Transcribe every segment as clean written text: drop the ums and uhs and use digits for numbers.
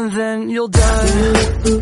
and then you'll die.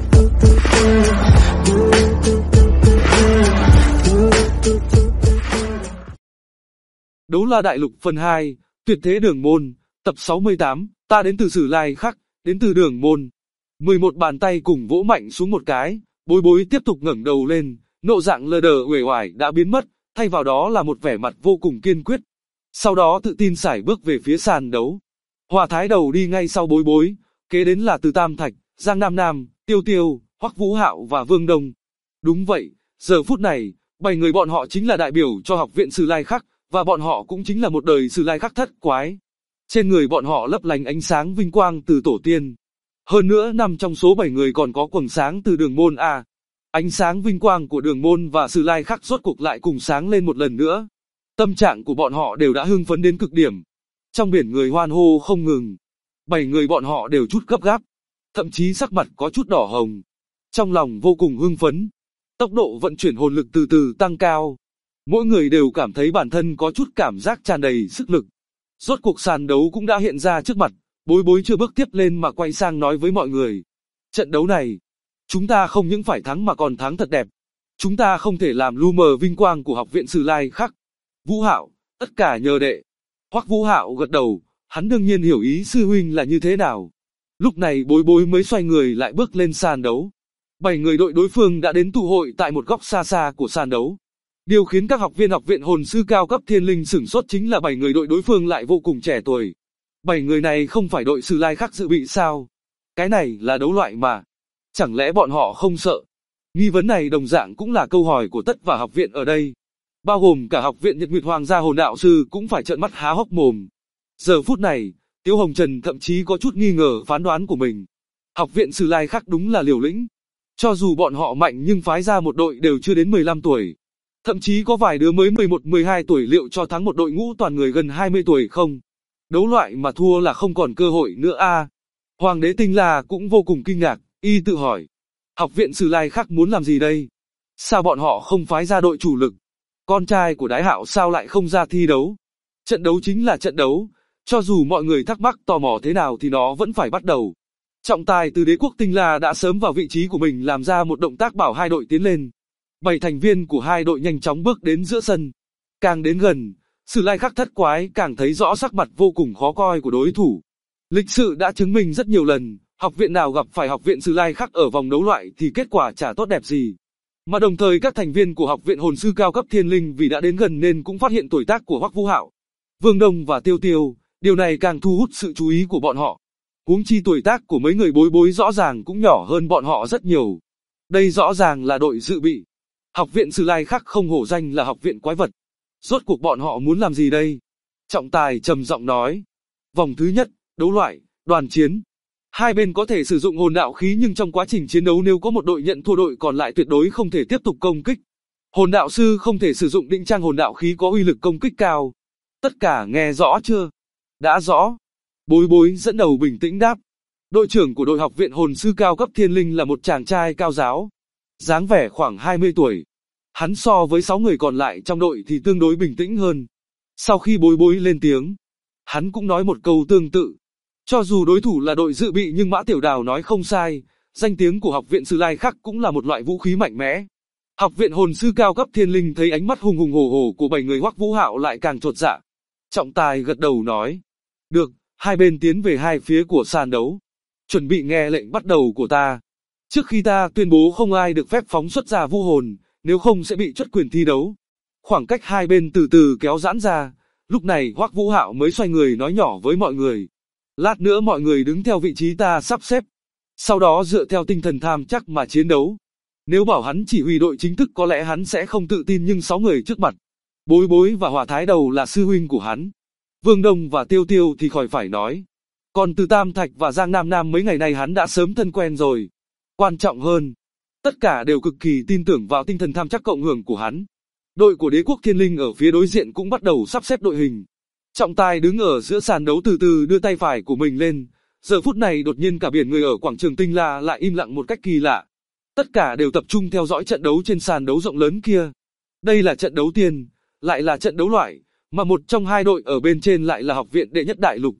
Đấu La Đại Lục phần 2, Tuyệt Thế Đường Môn, tập 68, ta đến từ Sử Lai Khắc, đến từ Đường Môn. 11 bàn tay cùng vỗ mạnh xuống một cái, Bối Bối tiếp tục ngẩng đầu lên, nộ dạng lờ đờ uể oải đã biến mất, thay vào đó là một vẻ mặt vô cùng kiên quyết. Sau đó tự tin sải bước về phía sàn đấu. Hòa Thái Đầu đi ngay sau Bối Bối, kế đến là Từ Tam Thạch, Giang Nam Nam, Tiêu Tiêu, Hoắc Vũ Hạo và Vương Đông. Đúng vậy, giờ phút này, 7 người bọn họ chính là đại biểu cho học viện Sử Lai Khắc, và bọn họ cũng chính là một đời Sử Lai Khắc thất quái. Trên người bọn họ lấp lánh ánh sáng vinh quang từ tổ tiên. Hơn nữa 5 trong số 7 người còn có quầng sáng từ Đường Môn A. Ánh sáng vinh quang của Đường Môn và Sử Lai Khắc rốt cuộc lại cùng sáng lên một lần nữa. Tâm trạng của bọn họ đều đã hưng phấn đến cực điểm. Trong biển người hoan hô không ngừng. 7 người bọn họ đều chút gấp gáp, thậm chí sắc mặt có chút đỏ hồng. Trong lòng vô cùng hưng phấn. Tốc độ vận chuyển hồn lực từ từ tăng cao. Mỗi người đều cảm thấy bản thân có chút cảm giác tràn đầy sức lực. Rốt cuộc sàn đấu cũng đã hiện ra trước mặt, Bối Bối chưa bước tiếp lên mà quay sang nói với mọi người. Trận đấu này, chúng ta không những phải thắng mà còn thắng thật đẹp. Chúng ta không thể làm lu mờ vinh quang của học viện Sử Lai Khắc. Vũ Hạo, tất cả nhờ đệ. Hoắc Vũ Hạo gật đầu, hắn đương nhiên hiểu ý sư huynh là như thế nào. Lúc này Bối Bối mới xoay người lại bước lên sàn đấu. 7 người đội đối phương đã đến tụ hội tại một góc xa xa của sàn đấu. Điều khiến các học viên học viện hồn sư cao cấp Thiên Linh sửng sốt chính là 7 người đội đối phương lại vô cùng trẻ tuổi. 7 người này không phải đội Sử Lai Khắc dự bị sao? Cái này là đấu loại mà. Chẳng lẽ bọn họ không sợ? Nghi vấn này đồng dạng cũng là câu hỏi của tất cả học viện ở đây. Bao gồm cả học viện Nhật Nguyệt Hoàng gia hồn đạo sư cũng phải trợn mắt há hốc mồm. Giờ phút này, Tiếu Hồng Trần thậm chí có chút nghi ngờ phán đoán của mình. Học viện Sử Lai Khắc đúng là liều lĩnh. Cho dù bọn họ mạnh nhưng phái ra một đội đều chưa đến 15 tuổi. Thậm chí có vài đứa mới 11-12 tuổi, liệu cho thắng một đội ngũ toàn người gần 20 tuổi không? Đấu loại mà thua là không còn cơ hội nữa a. Hoàng đế Tinh La cũng vô cùng kinh ngạc, y tự hỏi. Học viện Sử Lai Khắc muốn làm gì đây? Sao bọn họ không phái ra đội chủ lực? Con trai của Đái Hạo sao lại không ra thi đấu? Trận đấu chính là trận đấu, cho dù mọi người thắc mắc tò mò thế nào thì nó vẫn phải bắt đầu. Trọng tài từ Đế quốc Tinh La đã sớm vào vị trí của mình làm ra một động tác bảo hai đội tiến lên. 7 thành viên của hai đội nhanh chóng bước đến giữa sân. Càng đến gần, Sử Lai Khắc thất quái càng thấy rõ sắc mặt vô cùng khó coi của đối thủ. Lịch sử đã chứng minh rất nhiều lần, học viện nào gặp phải học viện Sử Lai Khắc ở vòng đấu loại thì kết quả chả tốt đẹp gì. Mà đồng thời các thành viên của học viện hồn sư cao cấp Thiên Linh vì đã đến gần nên cũng phát hiện tuổi tác của Hoắc Vũ Hạo, Vương Đông và Tiêu Tiêu, điều này càng thu hút sự chú ý của bọn họ. Huống chi tuổi tác của mấy người Bối Bối rõ ràng cũng nhỏ hơn bọn họ rất nhiều. Đây rõ ràng là đội dự bị. Học viện Sử Lai Khắc không hổ danh là học viện quái vật. Rốt cuộc bọn họ muốn làm gì đây? Trọng tài trầm giọng nói. Vòng thứ nhất, đấu loại, đoàn chiến. Hai bên có thể sử dụng hồn đạo khí nhưng trong quá trình chiến đấu nếu có một đội nhận thua đội còn lại tuyệt đối không thể tiếp tục công kích. Hồn đạo sư không thể sử dụng định trang hồn đạo khí có uy lực công kích cao. Tất cả nghe rõ chưa? Đã rõ. Bối Bối dẫn đầu bình tĩnh đáp. Đội trưởng của đội học viện hồn sư cao cấp Thiên Linh là một chàng trai cao giáo. Dáng vẻ khoảng 20 tuổi. Hắn so với 6 người còn lại trong đội thì tương đối bình tĩnh hơn. Sau khi Bối Bối lên tiếng, hắn cũng nói một câu tương tự. Cho dù đối thủ là đội dự bị nhưng Mã Tiểu Đào nói không sai, danh tiếng của học viện Sử Lai Khắc cũng là một loại vũ khí mạnh mẽ. Học viện hồn sư cao cấp Thiên Linh thấy ánh mắt hùng hùng hổ hổ của 7 người Hoắc Vũ Hạo lại càng chột dạ. Trọng tài gật đầu nói. Được, hai bên tiến về hai phía của sàn đấu. Chuẩn bị nghe lệnh bắt đầu của ta. Trước khi ta tuyên bố không ai được phép phóng xuất ra vũ hồn, nếu không sẽ bị truất quyền thi đấu. Khoảng cách hai bên từ từ kéo giãn ra, lúc này Hoắc Vũ Hạo mới xoay người nói nhỏ với mọi người. Lát nữa mọi người đứng theo vị trí ta sắp xếp. Sau đó dựa theo tinh thần tham chắc mà chiến đấu. Nếu bảo hắn chỉ huy đội chính thức có lẽ hắn sẽ không tự tin nhưng 6 người trước mặt. Bối Bối và Hòa Thái Đầu là sư huynh của hắn. Vương Đông và Tiêu Tiêu thì khỏi phải nói. Còn Từ Tam Thạch và Giang Nam Nam mấy ngày nay hắn đã sớm thân quen rồi. Quan trọng hơn, tất cả đều cực kỳ tin tưởng vào tinh thần tham chắc cộng hưởng của hắn. Đội của Đế quốc Thiên Linh ở phía đối diện cũng bắt đầu sắp xếp đội hình. Trọng tài đứng ở giữa sàn đấu từ từ đưa tay phải của mình lên. Giờ phút này đột nhiên cả biển người ở quảng trường Tinh La lại im lặng một cách kỳ lạ. Tất cả đều tập trung theo dõi trận đấu trên sàn đấu rộng lớn kia. Đây là trận đấu tiền, lại là trận đấu loại, mà một trong hai đội ở bên trên lại là học viện đệ nhất đại lục.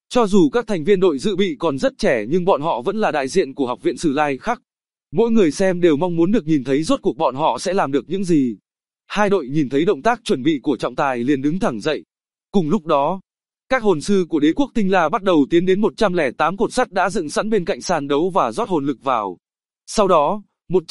Cho dù các thành viên đội dự bị còn rất trẻ nhưng bọn họ vẫn là đại diện của Học viện Sử Lai Khắc. Mỗi người xem đều mong muốn được nhìn thấy rốt cuộc bọn họ sẽ làm được những gì. Hai đội nhìn thấy động tác chuẩn bị của trọng tài liền đứng thẳng dậy. Cùng lúc đó, các hồn sư của đế quốc Tinh La bắt đầu tiến đến 108 cột sắt đã dựng sẵn bên cạnh sàn đấu và rót hồn lực vào. Sau đó,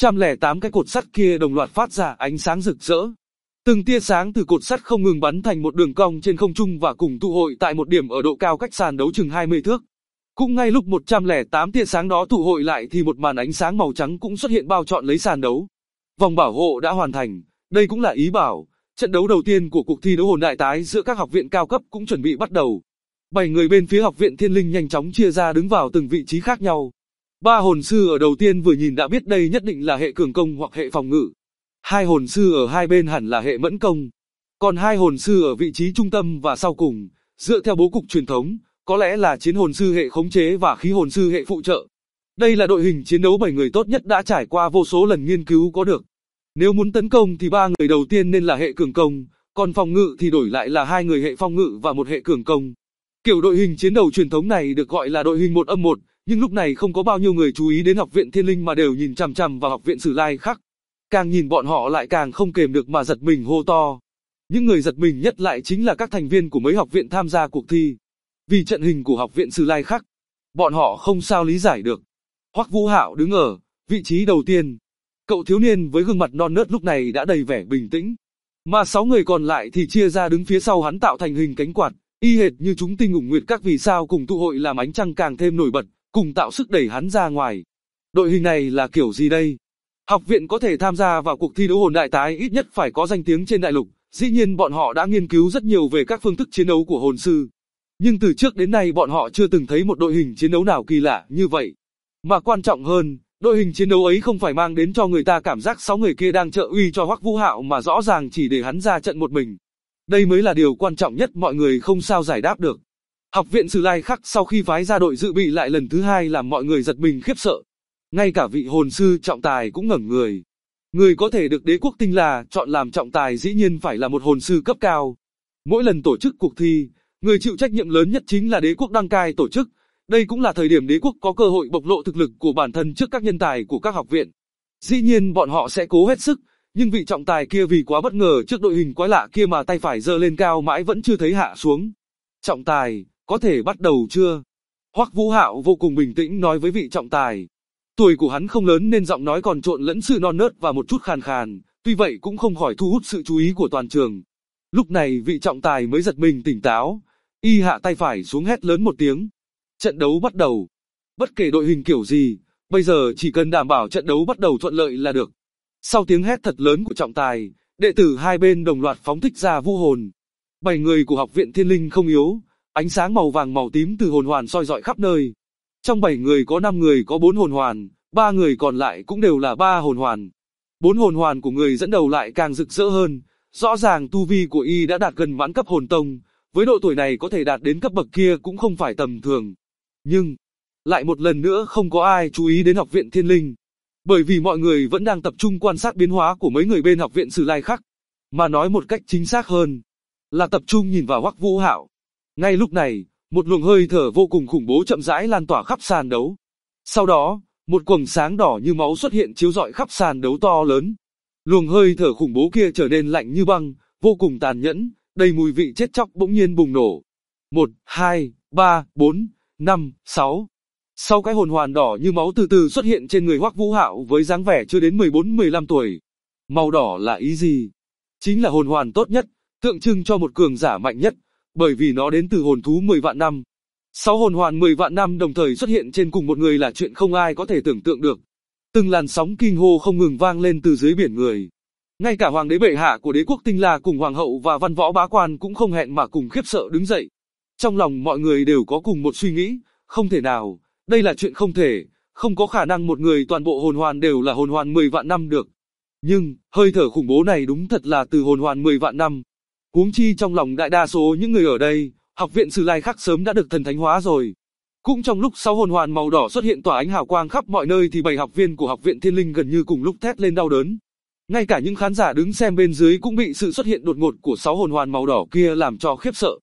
108 cái cột sắt kia đồng loạt phát ra ánh sáng rực rỡ. Từng tia sáng từ cột sắt không ngừng bắn thành một đường cong trên không trung và cùng tụ hội tại một điểm ở độ cao cách sàn đấu chừng 20 thước. Cũng ngay lúc 108 tia sáng đó tụ hội lại thì một màn ánh sáng màu trắng cũng xuất hiện bao trọn lấy sàn đấu. Vòng bảo hộ đã hoàn thành, đây cũng là ý bảo, trận đấu đầu tiên của cuộc thi đấu hồn đại tái giữa các học viện cao cấp cũng chuẩn bị bắt đầu. 7 người bên phía học viện Thiên Linh nhanh chóng chia ra đứng vào từng vị trí khác nhau. 3 hồn sư ở đầu tiên vừa nhìn đã biết đây nhất định là hệ cường công hoặc hệ phòng ngự. 2 hồn sư ở hai bên hẳn là hệ mẫn công. Còn 2 hồn sư ở vị trí trung tâm và sau cùng, dựa theo bố cục truyền thống, có lẽ là chiến hồn sư hệ khống chế và khí hồn sư hệ phụ trợ. Đây là đội hình chiến đấu 7 người tốt nhất đã trải qua vô số lần nghiên cứu có được. Nếu muốn tấn công thì 3 người đầu tiên nên là hệ cường công, còn phòng ngự thì đổi lại là 2 người hệ phòng ngự và một hệ cường công. Kiểu đội hình chiến đấu truyền thống này được gọi là đội hình 1-1, nhưng lúc này không có bao nhiêu người chú ý đến Học viện Thiên Linh mà đều nhìn chằm chằm vào Học viện Sử Lai Khắc. Càng nhìn bọn họ lại càng không kềm được mà giật mình hô to. Những người giật mình nhất lại chính là các thành viên của mấy học viện tham gia cuộc thi. Vì trận hình của Học viện Sử Lai Khắc, bọn họ không sao lý giải được. Hoắc Vũ Hạo đứng ở vị trí đầu tiên. Cậu thiếu niên với gương mặt non nớt lúc này đã đầy vẻ bình tĩnh. Mà 6 người còn lại thì chia ra đứng phía sau hắn tạo thành hình cánh quạt, y hệt như chúng tinh ủng nguyệt các vì sao cùng tụ hội làm ánh trăng càng thêm nổi bật, cùng tạo sức đẩy hắn ra ngoài. Đội hình này là kiểu gì đây? Học viện có thể tham gia vào cuộc thi đấu hồn đại tái ít nhất phải có danh tiếng trên đại lục, dĩ nhiên bọn họ đã nghiên cứu rất nhiều về các phương thức chiến đấu của hồn sư. Nhưng từ trước đến nay bọn họ chưa từng thấy một đội hình chiến đấu nào kỳ lạ như vậy. Mà quan trọng hơn, đội hình chiến đấu ấy không phải mang đến cho người ta cảm giác 6 người kia đang trợ uy cho Hoắc Vũ Hạo mà rõ ràng chỉ để hắn ra trận một mình. Đây mới là điều quan trọng nhất mọi người không sao giải đáp được. Học viện Sử Lai Khắc sau khi phái ra đội dự bị lại lần thứ 2 làm mọi người giật mình khiếp sợ. Ngay cả vị hồn sư trọng tài cũng ngẩn người. Người có thể được đế quốc Tinh La chọn làm trọng tài dĩ nhiên phải là một hồn sư cấp cao. Mỗi lần tổ chức cuộc thi, người chịu trách nhiệm lớn nhất chính là đế quốc đăng cai tổ chức. Đây cũng là thời điểm đế quốc có cơ hội bộc lộ thực lực của bản thân trước các nhân tài của các học viện. Dĩ nhiên bọn họ sẽ cố hết sức, nhưng vị trọng tài kia vì quá bất ngờ trước đội hình quái lạ kia mà tay phải giơ lên cao mãi vẫn chưa thấy hạ xuống. Trọng tài, có thể bắt đầu chưa? Hoắc Vũ Hạo vô cùng bình tĩnh nói với vị trọng tài. Tuổi của hắn không lớn nên giọng nói còn trộn lẫn sự non nớt và một chút khàn khàn, tuy vậy cũng không khỏi thu hút sự chú ý của toàn trường. Lúc này vị trọng tài mới giật mình tỉnh táo, y hạ tay phải xuống hét lớn một tiếng. Trận đấu bắt đầu. Bất kể đội hình kiểu gì, bây giờ chỉ cần đảm bảo trận đấu bắt đầu thuận lợi là được. Sau tiếng hét thật lớn của trọng tài, đệ tử hai bên đồng loạt phóng thích ra vũ hồn. 7 người của Học viện Thiên Linh không yếu, ánh sáng màu vàng màu tím từ hồn hoàn soi rọi khắp nơi. Trong 7 người có 5 người có 4 hồn hoàn, 3 người còn lại cũng đều là 3 hồn hoàn. 4 hồn hoàn của người dẫn đầu lại càng rực rỡ hơn, rõ ràng tu vi của y đã đạt gần mãn cấp hồn tông, với độ tuổi này có thể đạt đến cấp bậc kia cũng không phải tầm thường. Nhưng, lại một lần nữa không có ai chú ý đến Học viện Thiên Linh, bởi vì mọi người vẫn đang tập trung quan sát biến hóa của mấy người bên Học viện Sử Lai Khắc, mà nói một cách chính xác hơn, là tập trung nhìn vào Hoắc Vũ Hạo. Ngay lúc này, một luồng hơi thở vô cùng khủng bố chậm rãi lan tỏa khắp sàn đấu. Sau đó, một quầng sáng đỏ như máu xuất hiện chiếu rọi khắp sàn đấu to lớn. Luồng hơi thở khủng bố kia trở nên lạnh như băng, vô cùng tàn nhẫn, đầy mùi vị chết chóc bỗng nhiên bùng nổ. 1, 2, 3, 4, 5, 6. 6 cái hồn hoàn đỏ như máu từ từ xuất hiện trên người Hoắc Vũ Hạo với dáng vẻ chưa đến 14-15 tuổi. Màu đỏ là ý gì? Chính là hồn hoàn tốt nhất, tượng trưng cho một cường giả mạnh nhất, bởi vì nó đến từ hồn thú 10 vạn năm. 6 hồn hoàn 10 vạn năm đồng thời xuất hiện trên cùng một người là chuyện không ai có thể tưởng tượng được. Từng làn sóng kinh hô không ngừng vang lên từ dưới biển người. Ngay cả hoàng đế bệ hạ của đế quốc Tinh La cùng hoàng hậu và văn võ bá quan cũng không hẹn mà cùng khiếp sợ đứng dậy. Trong lòng mọi người đều có cùng một suy nghĩ, không thể nào, đây là chuyện không thể, không có khả năng một người toàn bộ hồn hoàn đều là hồn hoàn 10 vạn năm được. Nhưng, hơi thở khủng bố này đúng thật là từ hồn hoàn 10 vạn năm. Huống chi trong lòng đại đa số những người ở đây, Học viện Sử Lai Khắc sớm đã được thần thánh hóa rồi. Cũng trong lúc 6 hồn hoàn màu đỏ xuất hiện tỏa ánh hào quang khắp mọi nơi thì 7 học viên của Học viện Thiên Linh gần như cùng lúc thét lên đau đớn. Ngay cả những khán giả đứng xem bên dưới cũng bị sự xuất hiện đột ngột của 6 hồn hoàn màu đỏ kia làm cho khiếp sợ.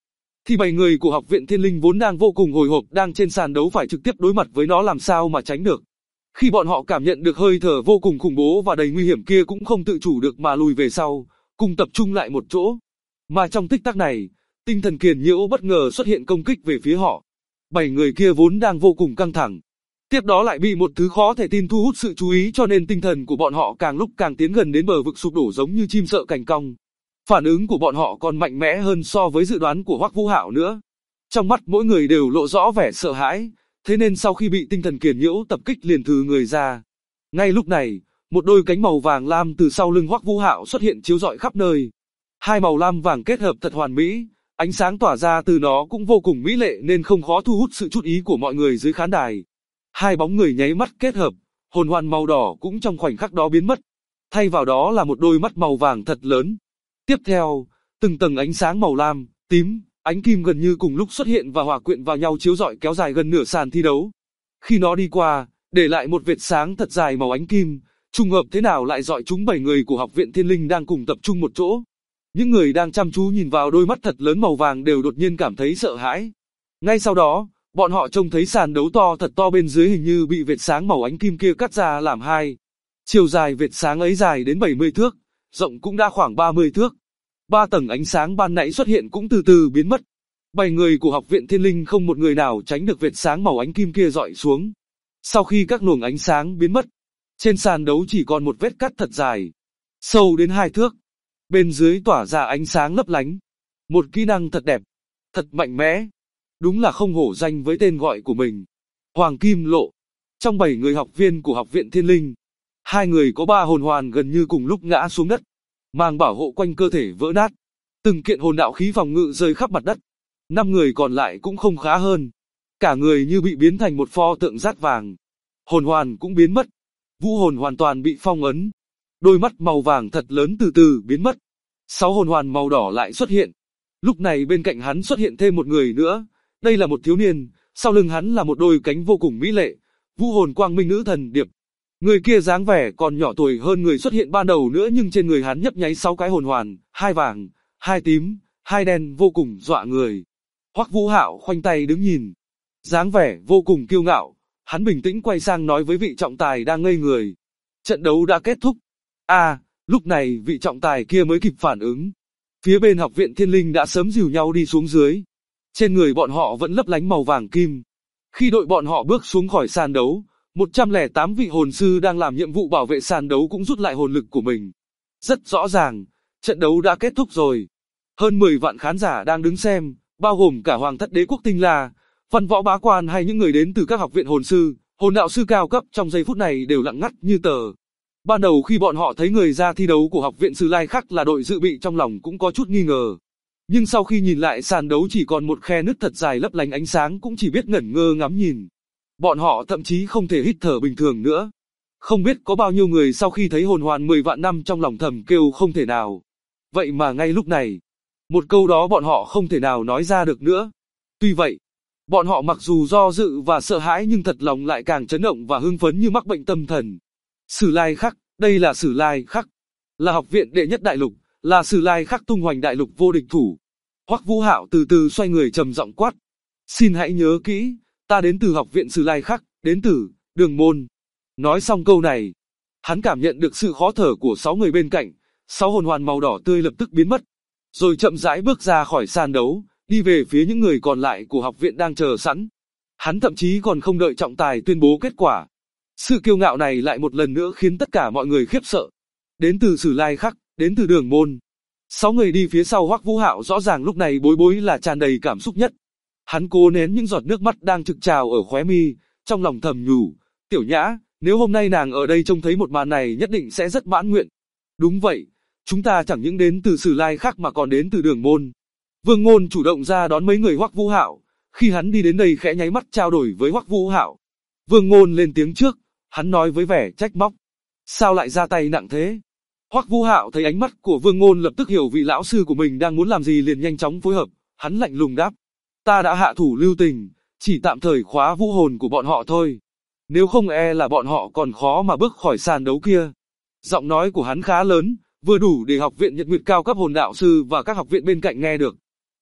thì 7 người của học viện Thiên Linh vốn đang vô cùng hồi hộp đang trên sàn đấu phải trực tiếp đối mặt với nó làm sao mà tránh được. Khi bọn họ cảm nhận được hơi thở vô cùng khủng bố và đầy nguy hiểm kia cũng không tự chủ được mà lùi về sau, cùng tập trung lại một chỗ. Mà trong tích tắc này, tinh thần kiền nhiễu bất ngờ xuất hiện công kích về phía họ. 7 người kia vốn đang vô cùng căng thẳng. Tiếp đó lại bị một thứ khó thể tin thu hút sự chú ý cho nên tinh thần của bọn họ càng lúc càng tiến gần đến bờ vực sụp đổ giống như chim sợ cành cong. Phản ứng của bọn họ còn mạnh mẽ hơn so với dự đoán của Hoắc Vũ Hạo nữa. Trong mắt mỗi người đều lộ rõ vẻ sợ hãi, thế nên sau khi bị tinh thần kiền nhiễu tập kích liền thừ người ra. Ngay lúc này, một đôi cánh màu vàng lam từ sau lưng Hoắc Vũ Hạo xuất hiện chiếu rọi khắp nơi. Hai màu lam vàng kết hợp thật hoàn mỹ, ánh sáng tỏa ra từ nó cũng vô cùng mỹ lệ nên không khó thu hút sự chú ý của mọi người dưới khán đài. Hai bóng người nháy mắt kết hợp, hồn hoàn màu đỏ cũng trong khoảnh khắc đó biến mất. Thay vào đó là một đôi mắt màu vàng thật lớn. Tiếp theo, từng tầng ánh sáng màu lam, tím, ánh kim gần như cùng lúc xuất hiện và hòa quyện vào nhau chiếu rọi kéo dài gần nửa sàn thi đấu. Khi nó đi qua, để lại một vệt sáng thật dài màu ánh kim, trùng hợp thế nào lại dọi chúng 7 người của học viện Thiên Linh đang cùng tập trung một chỗ. Những người đang chăm chú nhìn vào đôi mắt thật lớn màu vàng đều đột nhiên cảm thấy sợ hãi. Ngay sau đó, bọn họ trông thấy sàn đấu thật to bên dưới hình như bị vệt sáng màu ánh kim kia cắt ra làm hai. Chiều dài vệt sáng ấy dài đến 70 thước, rộng cũng đã khoảng 30 thước. 3 tầng ánh sáng ban nãy xuất hiện cũng từ từ biến mất. 7 người của học viện Thiên Linh không một người nào tránh được vệt sáng màu ánh kim kia dọi xuống. Sau khi các luồng ánh sáng biến mất, trên sàn đấu chỉ còn một vết cắt thật dài, sâu đến 2 thước. Bên dưới tỏa ra ánh sáng lấp lánh. Một kỹ năng thật đẹp, thật mạnh mẽ. Đúng là không hổ danh với tên gọi của mình. Hoàng Kim Lộ. Trong 7 người học viên của học viện Thiên Linh, 2 người có 3 hồn hoàn gần như cùng lúc ngã xuống đất. Màng bảo hộ quanh cơ thể vỡ nát. Từng kiện hồn đạo khí phòng ngự rơi khắp mặt đất. 5 người còn lại cũng không khá hơn. Cả người như bị biến thành một pho tượng rát vàng. Hồn hoàn cũng biến mất. Vũ hồn hoàn toàn bị phong ấn. Đôi mắt màu vàng thật lớn từ từ biến mất. 6 hồn hoàn màu đỏ lại xuất hiện. Lúc này bên cạnh hắn xuất hiện thêm một người nữa. Đây là một thiếu niên, sau lưng hắn là một đôi cánh vô cùng mỹ lệ. Vũ hồn quang minh nữ thần điệp. Người kia dáng vẻ còn nhỏ tuổi hơn người xuất hiện ban đầu nữa nhưng trên người hắn nhấp nháy 6 cái hồn hoàn, 2 vàng, 2 tím, 2 đen vô cùng dọa người. Hoắc Vũ Hạo khoanh tay đứng nhìn. Dáng vẻ vô cùng kiêu ngạo, hắn bình tĩnh quay sang nói với vị trọng tài đang ngây người. Trận đấu đã kết thúc. Lúc này vị trọng tài kia mới kịp phản ứng. Phía bên học viện Thiên Linh đã sớm dìu nhau đi xuống dưới. Trên người bọn họ vẫn lấp lánh màu vàng kim. Khi đội bọn họ bước xuống khỏi sàn đấu, 108 vị hồn sư đang làm nhiệm vụ bảo vệ sàn đấu cũng rút lại hồn lực của mình. Rất rõ ràng, trận đấu đã kết thúc rồi. Hơn 10 vạn khán giả đang đứng xem, bao gồm cả Hoàng thất Đế quốc Tinh La, văn võ bá quan hay những người đến từ các học viện hồn sư, hồn đạo sư cao cấp trong giây phút này đều lặng ngắt như tờ. Ban đầu khi bọn họ thấy người ra thi đấu của học viện Sử Lai Khắc là đội dự bị trong lòng cũng có chút nghi ngờ. Nhưng sau khi nhìn lại sàn đấu chỉ còn một khe nứt thật dài lấp lánh ánh sáng cũng chỉ biết ngẩn ngơ ngắm nhìn. Bọn họ thậm chí không thể hít thở bình thường nữa. Không biết có bao nhiêu người sau khi thấy hồn hoàn 10 vạn năm trong lòng thầm kêu không thể nào. Vậy mà ngay lúc này, một câu đó bọn họ không thể nào nói ra được nữa. Tuy vậy, bọn họ mặc dù do dự và sợ hãi nhưng thật lòng lại càng chấn động và hưng phấn như mắc bệnh tâm thần. Sử Lai Khắc, đây là Sử Lai Khắc, là học viện đệ nhất đại lục, là Sử Lai Khắc tung hoành đại lục vô địch thủ. Hoắc Vũ Hạo từ từ xoay người trầm giọng quát. Xin hãy nhớ kỹ, ta đến từ học viện Sử Lai Khắc, đến từ Đường Môn. Nói xong câu này, hắn cảm nhận được sự khó thở của 6 người bên cạnh, 6 hồn hoàn màu đỏ tươi lập tức biến mất. Rồi chậm rãi bước ra khỏi sàn đấu, đi về phía những người còn lại của học viện đang chờ sẵn. Hắn thậm chí còn không đợi trọng tài tuyên bố kết quả. Sự kiêu ngạo này lại một lần nữa khiến tất cả mọi người khiếp sợ. Đến từ Sử Lai Khắc, đến từ Đường Môn. 6 người đi phía sau Hoắc Vũ Hạo rõ ràng lúc này bối là tràn đầy cảm xúc nhất. Hắn cố nén những giọt nước mắt đang trực trào ở khóe mi, trong lòng thầm nhủ, Tiểu Nhã, nếu hôm nay nàng ở đây trông thấy một màn này nhất định sẽ rất mãn nguyện. Đúng vậy, chúng ta chẳng những đến từ Sử Lai Khắc mà còn đến từ Đường Môn. Vương Ngôn chủ động ra đón mấy người Hoắc Vũ Hạo, khi hắn đi đến đây khẽ nháy mắt trao đổi với Hoắc Vũ Hạo. Vương Ngôn lên tiếng trước, hắn nói với vẻ trách móc. Sao lại ra tay nặng thế? Hoắc Vũ Hạo thấy ánh mắt của Vương Ngôn lập tức hiểu vị lão sư của mình đang muốn làm gì liền nhanh chóng phối hợp, hắn lạnh lùng đáp. Ta đã hạ thủ lưu tình, chỉ tạm thời khóa vũ hồn của bọn họ thôi. Nếu không e là bọn họ còn khó mà bước khỏi sàn đấu kia. Giọng nói của hắn khá lớn, vừa đủ để học viện Nhật Nguyệt cao cấp hồn đạo sư và các học viện bên cạnh nghe được.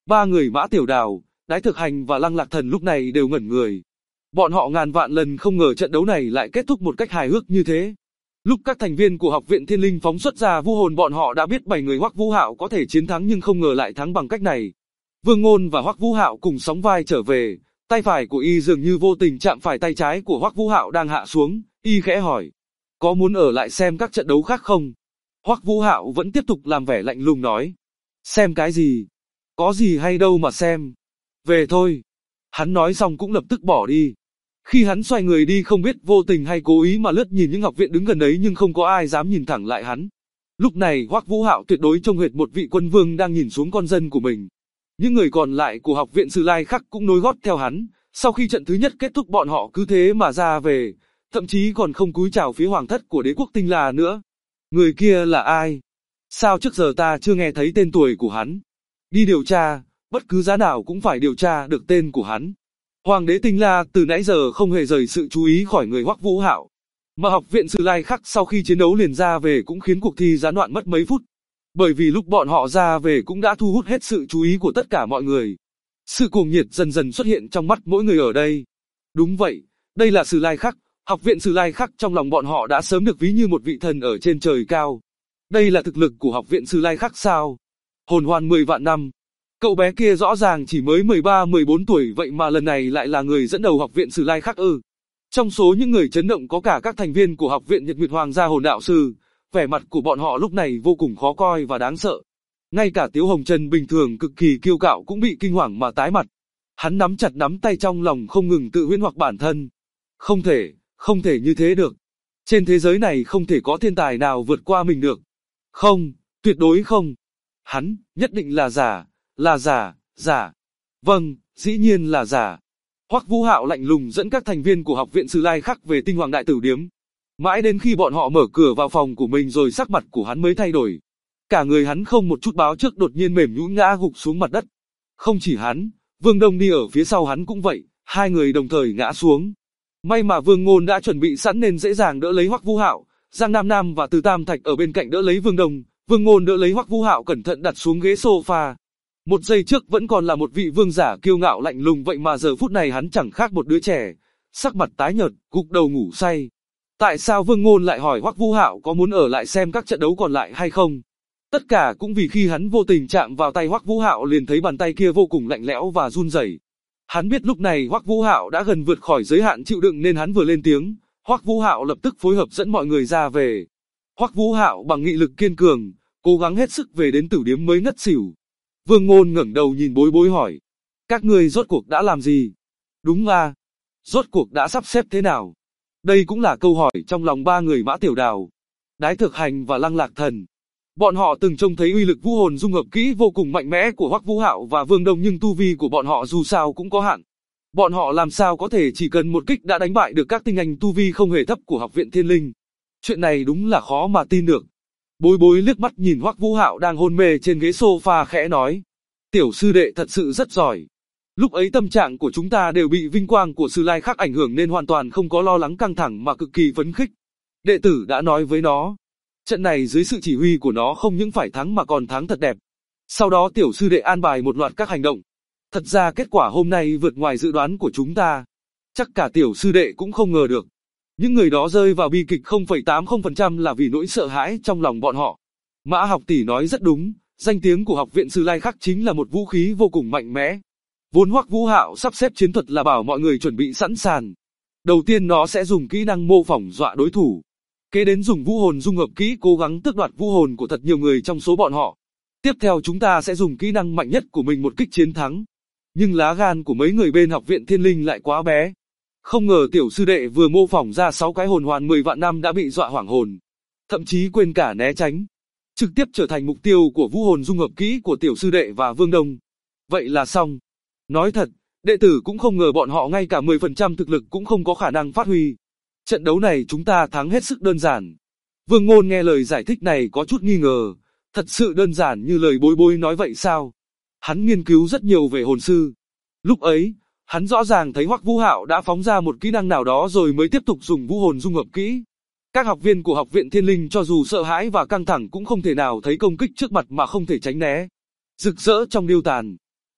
Ba người Mã Tiểu Đào, Đái Thực Hành và Lăng Lạc Thần lúc này đều ngẩn người. Bọn họ ngàn vạn lần không ngờ trận đấu này lại kết thúc một cách hài hước như thế. Lúc các thành viên của Học viện Thiên Linh phóng xuất ra vũ hồn, bọn họ đã biết 7 người Hoắc Vũ Hạo có thể chiến thắng nhưng không ngờ lại thắng bằng cách này. Vương Ngôn và Hoắc Vũ Hạo cùng sóng vai trở về, tay phải của y dường như vô tình chạm phải tay trái của Hoắc Vũ Hạo đang hạ xuống, y khẽ hỏi: "Có muốn ở lại xem các trận đấu khác không?" Hoắc Vũ Hạo vẫn tiếp tục làm vẻ lạnh lùng nói: "Xem cái gì? Có gì hay đâu mà xem. Về thôi." Hắn nói xong cũng lập tức bỏ đi. Khi hắn xoay người đi, không biết vô tình hay cố ý mà lướt nhìn những học viện đứng gần đấy, nhưng không có ai dám nhìn thẳng lại hắn. Lúc này Hoắc Vũ Hạo tuyệt đối trông hệt một vị quân vương đang nhìn xuống con dân của mình. Những người còn lại của Học viện Sử Lai Khắc cũng nối gót theo hắn. Sau khi trận thứ nhất kết thúc, bọn họ cứ thế mà ra về, thậm chí còn không cúi chào phía hoàng thất của đế quốc Tinh La nữa. Người kia là ai? Sao trước giờ ta chưa nghe thấy tên tuổi của hắn? Đi điều tra, bất cứ giá nào cũng phải điều tra được tên của hắn. Hoàng đế Tinh La từ nãy giờ không hề rời sự chú ý khỏi người Hoắc Vũ Hạo. Mà Học viện Sử Lai Khắc sau khi chiến đấu liền ra về cũng khiến cuộc thi gián đoạn mất mấy phút. Bởi vì lúc bọn họ ra về cũng đã thu hút hết sự chú ý của tất cả mọi người. Sự cuồng nhiệt dần dần xuất hiện trong mắt mỗi người ở đây. Đúng vậy, đây là Sử Lai Khắc. Học viện Sử Lai Khắc trong lòng bọn họ đã sớm được ví như một vị thần ở trên trời cao. Đây là thực lực của Học viện Sử Lai Khắc sao? Hồn hoàn 10 vạn năm. Cậu bé kia rõ ràng chỉ mới 13-14 tuổi, vậy mà lần này lại là người dẫn đầu Học viện Sử Lai Khắc ư? Trong số những người chấn động có cả các thành viên của Học viện Nhật Nguyệt Hoàng gia Hồn Đạo Sư. Vẻ mặt của bọn họ lúc này vô cùng khó coi và đáng sợ. Ngay cả Tiếu Hồng Trần bình thường cực kỳ kiêu cạo cũng bị kinh hoàng mà tái mặt. Hắn nắm chặt nắm tay trong lòng, không ngừng tự huyễn hoặc bản thân. Không thể như thế được. Trên thế giới này không thể có thiên tài nào vượt qua mình được. Không, tuyệt đối không. Hắn, nhất định là giả. Vâng, dĩ nhiên là giả. Hoắc Vũ Hạo lạnh lùng dẫn các thành viên của Học viện Sử Lai Khắc về Tinh Hoàng Đại Tử Điếm. Mãi đến khi bọn họ mở cửa vào phòng của mình rồi sắc mặt của hắn mới thay đổi. Cả người hắn không một chút báo trước đột nhiên mềm nhũn ngã gục xuống mặt đất. Không chỉ hắn, Vương Đông đi ở phía sau hắn cũng vậy, hai người đồng thời ngã xuống. May mà Vương Ngôn đã chuẩn bị sẵn nên dễ dàng đỡ lấy Hoắc Vũ Hạo, Giang Nam Nam và Từ Tam Thạch ở bên cạnh đỡ lấy Vương Đông, Vương Ngôn đỡ lấy Hoắc Vũ Hạo cẩn thận đặt xuống ghế sofa. Một giây trước vẫn còn là một vị vương giả kiêu ngạo lạnh lùng, vậy mà giờ phút này hắn chẳng khác một đứa trẻ, sắc mặt tái nhợt, gục đầu ngủ say. Tại sao Vương Ngôn lại hỏi Hoắc Vũ Hạo có muốn ở lại xem các trận đấu còn lại hay không? Tất cả cũng vì khi hắn vô tình chạm vào tay Hoắc Vũ Hạo liền thấy bàn tay kia vô cùng lạnh lẽo và run rẩy. Hắn biết lúc này Hoắc Vũ Hạo đã gần vượt khỏi giới hạn chịu đựng nên hắn vừa lên tiếng, Hoắc Vũ Hạo lập tức phối hợp dẫn mọi người ra về. Hoắc Vũ Hạo bằng nghị lực kiên cường, cố gắng hết sức về đến tử điếm mới ngất xỉu. Vương Ngôn ngẩng đầu nhìn Bối Bối hỏi: "Các ngươi rốt cuộc đã làm gì?" "Đúng à, rốt cuộc đã sắp xếp thế nào?" Đây cũng là câu hỏi trong lòng ba người Mã Tiểu Đào, Đái Thực Hành và Lăng Lạc Thần. Bọn họ từng trông thấy uy lực vũ hồn dung hợp kỹ vô cùng mạnh mẽ của Hoắc Vũ Hạo và Vương Đông, nhưng tu vi của bọn họ dù sao cũng có hạn. Bọn họ làm sao có thể chỉ cần một kích đã đánh bại được các tinh anh tu vi không hề thấp của Học viện Thiên Linh. Chuyện này đúng là khó mà tin được. Bối Bối liếc mắt nhìn Hoắc Vũ Hạo đang hôn mê trên ghế sofa khẽ nói: "Tiểu sư đệ thật sự rất giỏi. Lúc ấy tâm trạng của chúng ta đều bị vinh quang của Sử Lai Khắc ảnh hưởng nên hoàn toàn không có lo lắng căng thẳng mà cực kỳ phấn khích. Đệ tử đã nói với nó, trận này dưới sự chỉ huy của nó không những phải thắng mà còn thắng thật đẹp. Sau đó tiểu sư đệ an bài một loạt các hành động. Thật ra kết quả hôm nay vượt ngoài dự đoán của chúng ta. Chắc cả tiểu sư đệ cũng không ngờ được. Những người đó rơi vào bi kịch 0,80% là vì nỗi sợ hãi trong lòng bọn họ." Mã học tỷ nói rất đúng, danh tiếng của Học viện Sử Lai Khắc chính là một vũ khí vô cùng mạnh mẽ. Vốn Hoắc Vũ Hạo sắp xếp chiến thuật là bảo mọi người chuẩn bị sẵn sàng. Đầu tiên nó sẽ dùng kỹ năng mô phỏng dọa đối thủ. Kế đến dùng vũ hồn dung hợp kỹ cố gắng tước đoạt vũ hồn của thật nhiều người trong số bọn họ. Tiếp theo chúng ta sẽ dùng kỹ năng mạnh nhất của mình một kích chiến thắng. Nhưng lá gan của mấy người bên Học viện Thiên Linh lại quá bé. Không ngờ tiểu sư đệ vừa mô phỏng ra 6 cái hồn hoàn 10 vạn năm đã bị dọa hoảng hồn. Thậm chí quên cả né tránh. Trực tiếp trở thành mục tiêu của vũ hồn dung hợp kỹ của tiểu sư đệ và Vương Đông. Vậy là xong. Nói thật, đệ tử cũng không ngờ bọn họ ngay cả 10% thực lực cũng không có khả năng phát huy. Trận đấu này chúng ta thắng hết sức đơn giản. Vương Ngôn nghe lời giải thích này có chút nghi ngờ. Thật sự đơn giản như lời Bối Bối nói vậy sao? Hắn nghiên cứu rất nhiều về hồn sư. Lúc ấy, hắn rõ ràng thấy Hoắc Vũ Hạo đã phóng ra một kỹ năng nào đó rồi mới tiếp tục dùng vũ hồn dung hợp kỹ. Các học viên của Học viện Thiên Linh cho dù sợ hãi và căng thẳng cũng không thể nào thấy công kích trước mặt mà không thể tránh né. Rực rỡ trong điêu tàn.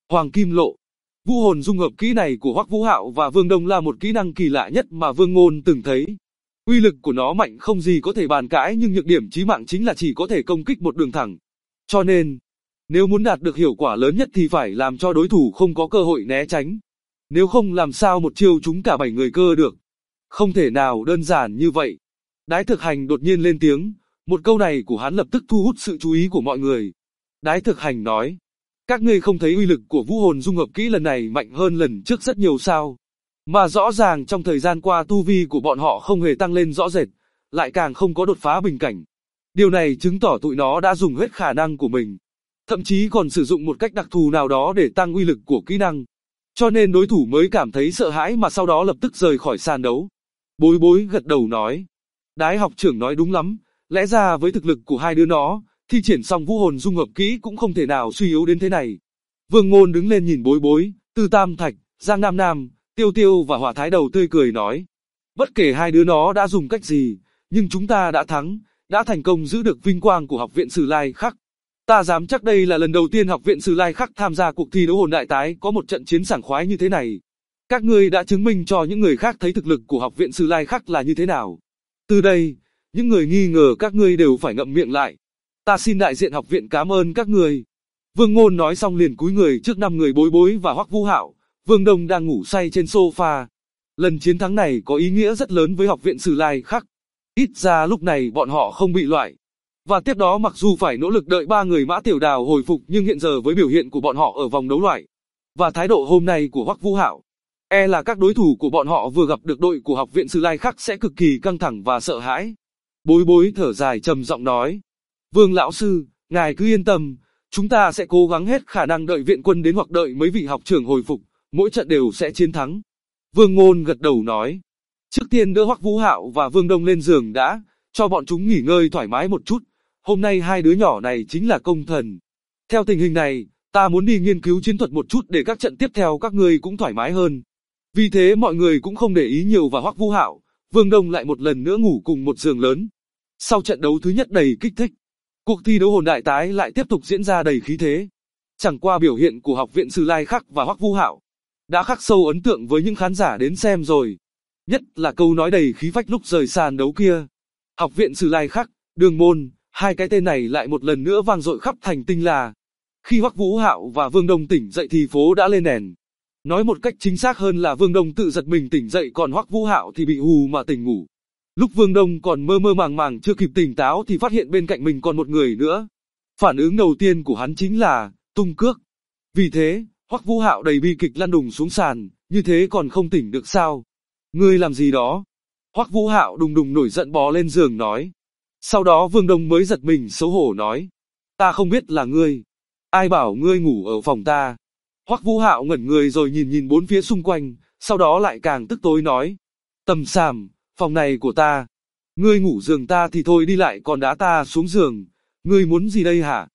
Hoàng Kim Lộ. Vũ hồn dung hợp kỹ này của Hoắc Vũ Hạo và Vương Đông là một kỹ năng kỳ lạ nhất mà Vương Ngôn từng thấy. Uy lực của nó mạnh không gì có thể bàn cãi, nhưng nhược điểm chí mạng chính là chỉ có thể công kích một đường thẳng. Cho nên, nếu muốn đạt được hiệu quả lớn nhất thì phải làm cho đối thủ không có cơ hội né tránh. Nếu không làm sao một chiêu trúng cả 7 người cơ được. Không thể nào đơn giản như vậy. Đái Thực Hành đột nhiên lên tiếng, một câu này của hắn lập tức thu hút sự chú ý của mọi người. Đái Thực Hành nói, các ngươi không thấy uy lực của vũ hồn dung hợp kỹ lần này mạnh hơn lần trước rất nhiều sao? Mà rõ ràng trong thời gian qua tu vi của bọn họ không hề tăng lên rõ rệt, lại càng không có đột phá bình cảnh. Điều này chứng tỏ tụi nó đã dùng hết khả năng của mình. Thậm chí còn sử dụng một cách đặc thù nào đó để tăng uy lực của kỹ năng. Cho nên đối thủ mới cảm thấy sợ hãi mà sau đó lập tức rời khỏi sàn đấu. Bối Bối gật đầu nói, Đái học trưởng nói đúng lắm, lẽ ra với thực lực của hai đứa nó, thi triển xong vũ hồn dung hợp kỹ cũng không thể nào suy yếu đến thế này. Vương Ngôn đứng lên nhìn Bối Bối, Tư Tam Thạch, Giang Nam Nam, Tiêu Tiêu và Hỏa Thái Đầu tươi cười nói, bất kể hai đứa nó đã dùng cách gì, nhưng chúng ta đã thắng, đã thành công giữ được vinh quang của Học viện Sử Lai Khắc. Ta dám chắc đây là lần đầu tiên Học viện Sử Lai Khắc tham gia cuộc thi đấu hồn đại tái có một trận chiến sảng khoái như thế này. Các ngươi đã chứng minh cho những người khác thấy thực lực của Học viện Sử Lai Khắc là như thế nào. Từ đây, những người nghi ngờ các ngươi đều phải ngậm miệng lại. Ta xin đại diện học viện cảm ơn các ngươi. Vương Ngôn nói xong liền cúi người trước 5 người Bối Bối và Hoắc Vũ Hạo. Vương Đông đang ngủ say trên sofa. Lần chiến thắng này có ý nghĩa rất lớn với Học viện Sử Lai Khắc. Ít ra lúc này bọn họ không bị loại. Và tiếp đó mặc dù phải nỗ lực đợi 3 người Mã Tiểu Đào hồi phục, nhưng hiện giờ với biểu hiện của bọn họ ở vòng đấu loại và thái độ hôm nay của Hoắc Vũ Hạo, e là các đối thủ của bọn họ vừa gặp được đội của Học viện Sử Lai Khắc sẽ cực kỳ căng thẳng và sợ hãi. Bối Bối thở dài trầm giọng nói, Vương lão sư, ngài cứ yên tâm, chúng ta sẽ cố gắng hết khả năng đợi viện quân đến hoặc đợi mấy vị học trưởng hồi phục, mỗi trận đều sẽ chiến thắng. Vương Ngôn gật đầu nói, trước tiên đỡ Hoắc Vũ Hạo và Vương Đông lên giường đã, cho bọn chúng nghỉ ngơi thoải mái một chút. Hôm nay hai đứa nhỏ này chính là công thần. Theo tình hình này, ta muốn đi nghiên cứu chiến thuật một chút để các trận tiếp theo các ngươi cũng thoải mái hơn. Vì thế mọi người cũng không để ý nhiều vào Hoắc Vũ Hạo, Vương Đông lại một lần nữa ngủ cùng một giường lớn. Sau trận đấu thứ nhất đầy kích thích, cuộc thi đấu hồn đại tái lại tiếp tục diễn ra đầy khí thế. Chẳng qua biểu hiện của Học viện Sử Lai Khắc và Hoắc Vũ Hạo đã khắc sâu ấn tượng với những khán giả đến xem rồi. Nhất là câu nói đầy khí phách lúc rời sàn đấu kia. Học viện Sử Lai Khắc, Đường Môn, hai cái tên này lại một lần nữa vang dội khắp thành Tinh La. Khi Hoắc Vũ Hạo và Vương Đông tỉnh dậy thì phố đã lên đèn. Nói một cách chính xác hơn là Vương Đông tự giật mình tỉnh dậy, còn Hoắc Vũ Hạo thì bị hù mà tỉnh ngủ. Lúc Vương Đông còn mơ mơ màng màng chưa kịp tỉnh táo thì phát hiện bên cạnh mình còn một người nữa. Phản ứng đầu tiên của hắn chính là tung cước. Vì thế, Hoắc Vũ Hạo đầy bi kịch lăn đùng xuống sàn, như thế còn không tỉnh được sao? Ngươi làm gì đó? Hoắc Vũ Hạo đùng đùng nổi giận bò lên giường nói. Sau đó Vương Đông mới giật mình xấu hổ nói, ta không biết là ngươi. Ai bảo ngươi ngủ ở phòng ta? Hoắc Vũ Hạo ngẩn người rồi nhìn nhìn bốn phía xung quanh, sau đó lại càng tức tối nói, Tầm Sàm, phòng này của ta. Ngươi ngủ giường ta thì thôi đi lại còn đá ta xuống giường, ngươi muốn gì đây hả?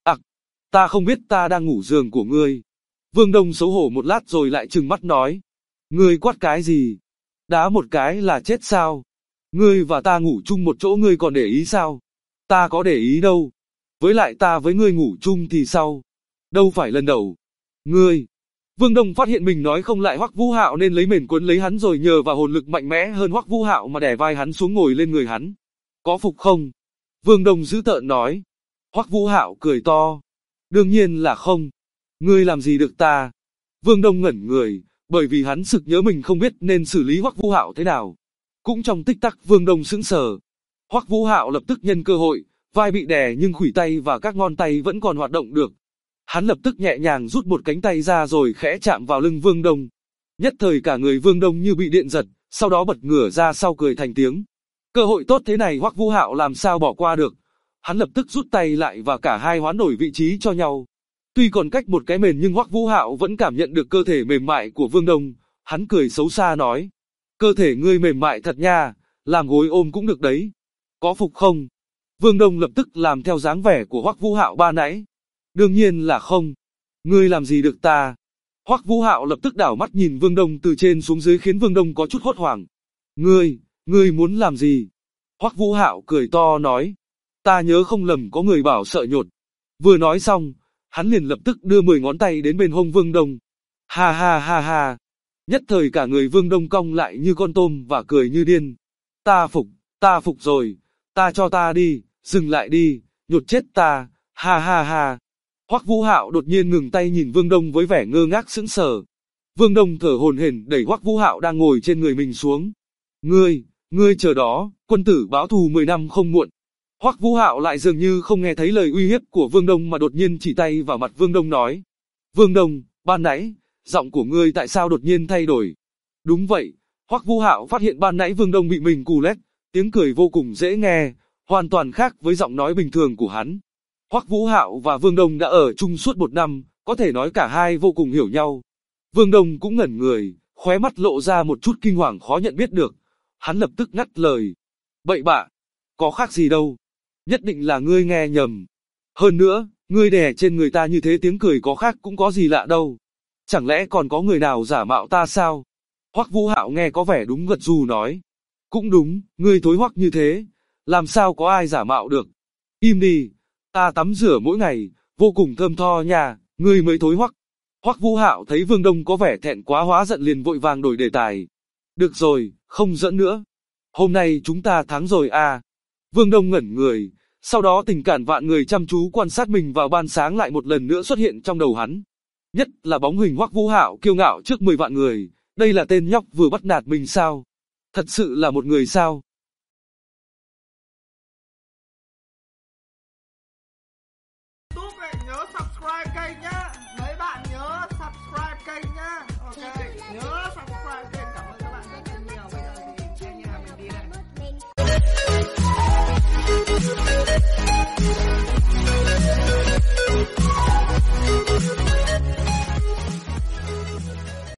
Ta không biết ta đang ngủ giường của ngươi. Vương Đông xấu hổ một lát rồi lại trừng mắt nói, ngươi quát cái gì? Đá một cái là chết sao? Ngươi và ta ngủ chung một chỗ ngươi còn để ý sao? Ta có để ý đâu. Với lại ta với ngươi ngủ chung thì sao? Đâu phải lần đầu. Ngươi. Vương Đông phát hiện mình nói không lại Hoắc Vũ Hạo nên lấy mền quấn lấy hắn rồi nhờ vào hồn lực mạnh mẽ hơn Hoắc Vũ Hạo mà đè vai hắn xuống ngồi lên người hắn. Có phục không? Vương Đông dữ tợn nói. Hoắc Vũ Hạo cười to. Đương nhiên là không. Ngươi làm gì được ta? Vương Đông ngẩn người, bởi vì hắn sực nhớ mình không biết nên xử lý Hoắc Vũ Hạo thế nào. Cũng trong tích tắc Vương Đông sững sờ. Hoắc Vũ Hạo lập tức nhân cơ hội, vai bị đè nhưng khuỷu tay và các ngón tay vẫn còn hoạt động được. Hắn lập tức nhẹ nhàng rút một cánh tay ra rồi khẽ chạm vào lưng Vương Đông. Nhất thời cả người Vương Đông như bị điện giật, sau đó bật ngửa ra sau cười thành tiếng. Cơ hội tốt thế này Hoắc Vũ Hạo làm sao bỏ qua được. Hắn lập tức rút tay lại và cả hai hoán đổi vị trí cho nhau. Tuy còn cách một cái mền nhưng Hoắc Vũ Hạo vẫn cảm nhận được cơ thể mềm mại của Vương Đông. Hắn cười xấu xa nói, cơ thể ngươi mềm mại thật nha, làm gối ôm cũng được đấy. Có phục không? Vương Đông lập tức làm theo dáng vẻ của Hoắc Vũ Hạo ba nãy. Đương nhiên là không. Ngươi làm gì được ta? Hoắc Vũ Hạo lập tức đảo mắt nhìn Vương Đông từ trên xuống dưới khiến Vương Đông có chút hốt hoảng. Ngươi muốn làm gì? Hoắc Vũ Hạo cười to nói, ta nhớ không lầm có người bảo sợ nhột. Vừa nói xong, hắn liền lập tức đưa 10 ngón tay đến bên hông Vương Đông. Ha ha ha ha. Nhất thời cả người Vương Đông cong lại như con tôm và cười như điên. Ta phục rồi, cho ta đi, dừng lại đi, nhột chết ta, ha ha ha. Hoắc Vũ Hạo đột nhiên ngừng tay nhìn Vương Đông với vẻ ngơ ngác sững sờ. Vương Đông thở hổn hển đẩy Hoắc Vũ Hạo đang ngồi trên người mình xuống. Ngươi chờ đó, quân tử báo thù 10 năm không muộn. Hoắc Vũ Hạo lại dường như không nghe thấy lời uy hiếp của Vương Đông mà đột nhiên chỉ tay vào mặt Vương Đông nói. Vương Đông, ban nãy, giọng của ngươi tại sao đột nhiên thay đổi? Đúng vậy, Hoắc Vũ Hạo phát hiện ban nãy Vương Đông bị mình cù lét, tiếng cười vô cùng dễ nghe, hoàn toàn khác với giọng nói bình thường của hắn. Hoắc Vũ Hạo và Vương Đông đã ở chung suốt 1 năm, có thể nói cả hai vô cùng hiểu nhau. Vương Đông cũng ngẩn người, khóe mắt lộ ra một chút kinh hoàng khó nhận biết được. Hắn lập tức ngắt lời. Bậy bạ, có khác gì đâu. Nhất định là ngươi nghe nhầm. Hơn nữa, ngươi đè trên người ta như thế tiếng cười có khác cũng có gì lạ đâu. Chẳng lẽ còn có người nào giả mạo ta sao? Hoắc Vũ Hạo nghe có vẻ đúng gật gù nói. Cũng đúng, ngươi thối hoắc như thế, làm sao có ai giả mạo được. Im đi, ta tắm rửa mỗi ngày, vô cùng thơm tho nha, ngươi mới thối hoắc. Hoắc Vũ Hạo thấy Vương Đông có vẻ thẹn quá hóa giận liền vội vàng đổi đề tài. Được rồi, không giỡn nữa. Hôm nay chúng ta thắng rồi à. Vương Đông ngẩn người, sau đó tình cảm vạn người chăm chú quan sát mình vào ban sáng lại một lần nữa xuất hiện trong đầu hắn. Nhất là bóng hình Hoắc Vũ Hạo kiêu ngạo trước 10 vạn người, đây là tên nhóc vừa bắt nạt mình sao? Thật sự là một người sao?